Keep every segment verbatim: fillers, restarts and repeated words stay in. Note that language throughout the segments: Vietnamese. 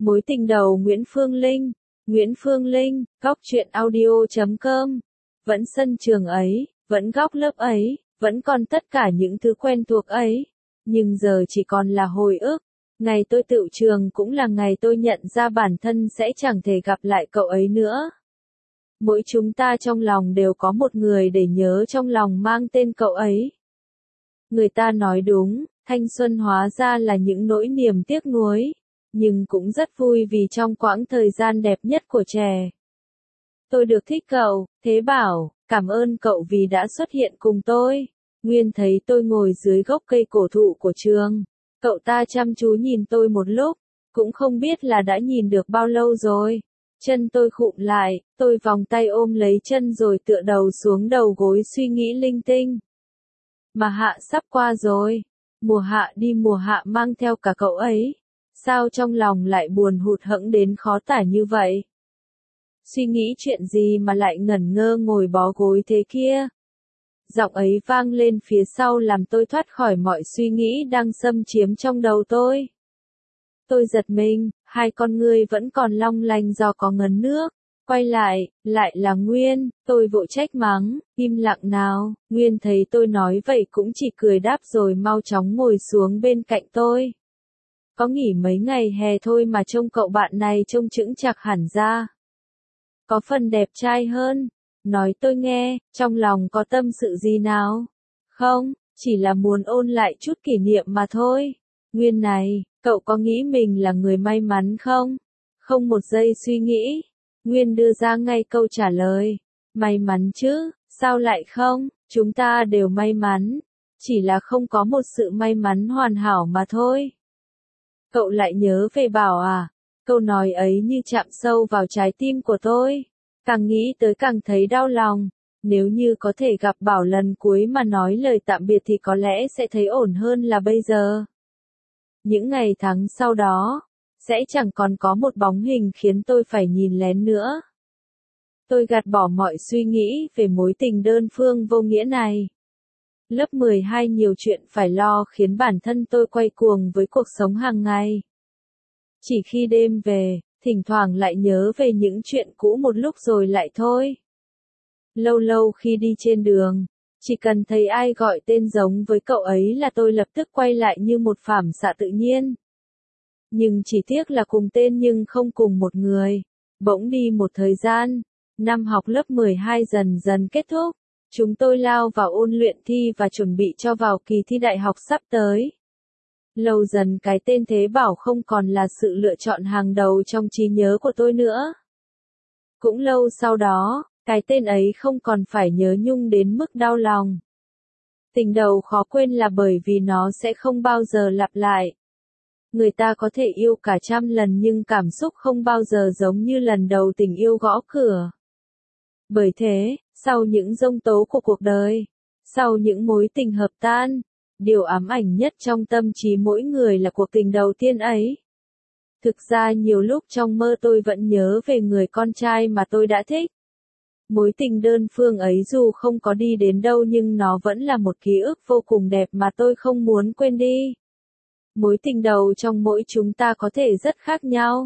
Mối tình đầu Nguyễn Phương Linh. Nguyễn Phương Linh, góc truyện audio chấm com. Vẫn sân trường ấy, vẫn góc lớp ấy, vẫn còn tất cả những thứ quen thuộc ấy. Nhưng giờ chỉ còn là hồi ức. Ngày tôi tựu trường cũng là ngày tôi nhận ra bản thân sẽ chẳng thể gặp lại cậu ấy nữa. Mỗi chúng ta trong lòng đều có một người để nhớ trong lòng mang tên cậu ấy. Người ta nói đúng, thanh xuân hóa ra là những nỗi niềm tiếc nuối. Nhưng cũng rất vui vì trong quãng thời gian đẹp nhất của trẻ. Tôi được thích cậu, Thế Bảo, cảm ơn cậu vì đã xuất hiện cùng tôi. Nguyên thấy tôi ngồi dưới gốc cây cổ thụ của trường. Cậu ta chăm chú nhìn tôi một lúc, cũng không biết là đã nhìn được bao lâu rồi. Chân tôi khụm lại, tôi vòng tay ôm lấy chân rồi tựa đầu xuống đầu gối suy nghĩ linh tinh. Mà hạ sắp qua rồi. Mùa hạ đi mùa hạ mang theo cả cậu ấy. Sao trong lòng lại buồn hụt hẫng đến khó tả như vậy? Suy nghĩ chuyện gì mà lại ngẩn ngơ ngồi bó gối thế kia? Giọng ấy vang lên phía sau làm tôi thoát khỏi mọi suy nghĩ đang xâm chiếm trong đầu tôi. Tôi giật mình, hai con ngươi vẫn còn long lanh do có ngấn nước. Quay lại, lại là Nguyên, tôi vội trách mắng, im lặng nào. Nguyên thấy tôi nói vậy cũng chỉ cười đáp rồi mau chóng ngồi xuống bên cạnh tôi. Có nghỉ mấy ngày hè thôi mà trông cậu bạn này trông chững chạc hẳn ra. Có phần đẹp trai hơn. Nói tôi nghe, trong lòng có tâm sự gì nào? Không, chỉ là muốn ôn lại chút kỷ niệm mà thôi. Nguyên này, cậu có nghĩ mình là người may mắn không? Không một giây suy nghĩ. Nguyên đưa ra ngay câu trả lời. May mắn chứ, sao lại không? Chúng ta đều may mắn. Chỉ là không có một sự may mắn hoàn hảo mà thôi. Cậu lại nhớ về Bảo à? Câu nói ấy như chạm sâu vào trái tim của tôi. Càng nghĩ tới càng thấy đau lòng. Nếu như có thể gặp Bảo lần cuối mà nói lời tạm biệt thì có lẽ sẽ thấy ổn hơn là bây giờ. Những ngày tháng sau đó, sẽ chẳng còn có một bóng hình khiến tôi phải nhìn lén nữa. Tôi gạt bỏ mọi suy nghĩ về mối tình đơn phương vô nghĩa này. Lớp mười hai nhiều chuyện phải lo khiến bản thân tôi quay cuồng với cuộc sống hàng ngày. Chỉ khi đêm về, thỉnh thoảng lại nhớ về những chuyện cũ một lúc rồi lại thôi. Lâu lâu khi đi trên đường, chỉ cần thấy ai gọi tên giống với cậu ấy là tôi lập tức quay lại như một phản xạ tự nhiên. Nhưng chỉ tiếc là cùng tên nhưng không cùng một người. Bỗng đi một thời gian, năm học lớp mười hai dần dần kết thúc. Chúng tôi lao vào ôn luyện thi và chuẩn bị cho vào kỳ thi đại học sắp tới. Lâu dần cái tên Thế Bảo không còn là sự lựa chọn hàng đầu trong trí nhớ của tôi nữa. Cũng lâu sau đó, cái tên ấy không còn phải nhớ nhung đến mức đau lòng. Tình đầu khó quên là bởi vì nó sẽ không bao giờ lặp lại. Người ta có thể yêu cả trăm lần nhưng cảm xúc không bao giờ giống như lần đầu tình yêu gõ cửa. Bởi thế, sau những giông tố của cuộc đời, sau những mối tình hợp tan, điều ám ảnh nhất trong tâm trí mỗi người là cuộc tình đầu tiên ấy. Thực ra nhiều lúc trong mơ tôi vẫn nhớ về người con trai mà tôi đã thích. Mối tình đơn phương ấy dù không có đi đến đâu nhưng nó vẫn là một ký ức vô cùng đẹp mà tôi không muốn quên đi. Mối tình đầu trong mỗi chúng ta có thể rất khác nhau.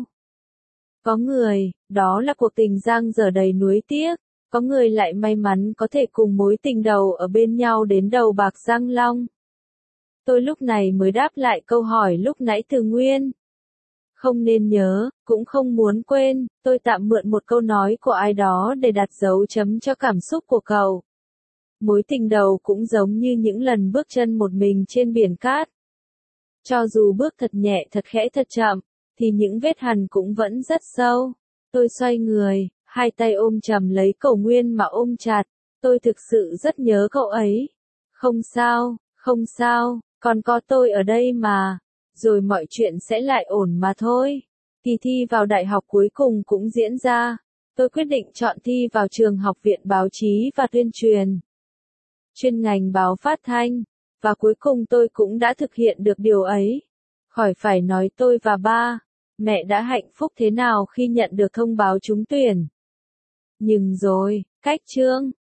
Có người, đó là cuộc tình dang dở đầy nuối tiếc. Có người lại may mắn có thể cùng mối tình đầu ở bên nhau đến đầu bạc răng long. Tôi lúc này mới đáp lại câu hỏi lúc nãy từ Nguyên. Không nên nhớ, cũng không muốn quên, tôi tạm mượn một câu nói của ai đó để đặt dấu chấm cho cảm xúc của cậu. Mối tình đầu cũng giống như những lần bước chân một mình trên biển cát. Cho dù bước thật nhẹ thật khẽ thật chậm, thì những vết hằn cũng vẫn rất sâu. Tôi xoay người, hai tay ôm chầm lấy cổ Nguyên mà ôm chặt. Tôi thực sự rất nhớ cậu ấy. Không sao, không sao, còn có tôi ở đây mà. Rồi mọi chuyện sẽ lại ổn mà thôi. Kỳ thi vào đại học cuối cùng cũng diễn ra. Tôi quyết định chọn thi vào trường Học viện Báo chí và Tuyên truyền. Chuyên ngành báo phát thanh. Và cuối cùng tôi cũng đã thực hiện được điều ấy. Khỏi phải nói tôi và ba, mẹ đã hạnh phúc thế nào khi nhận được thông báo trúng tuyển. Nhưng rồi, cách chương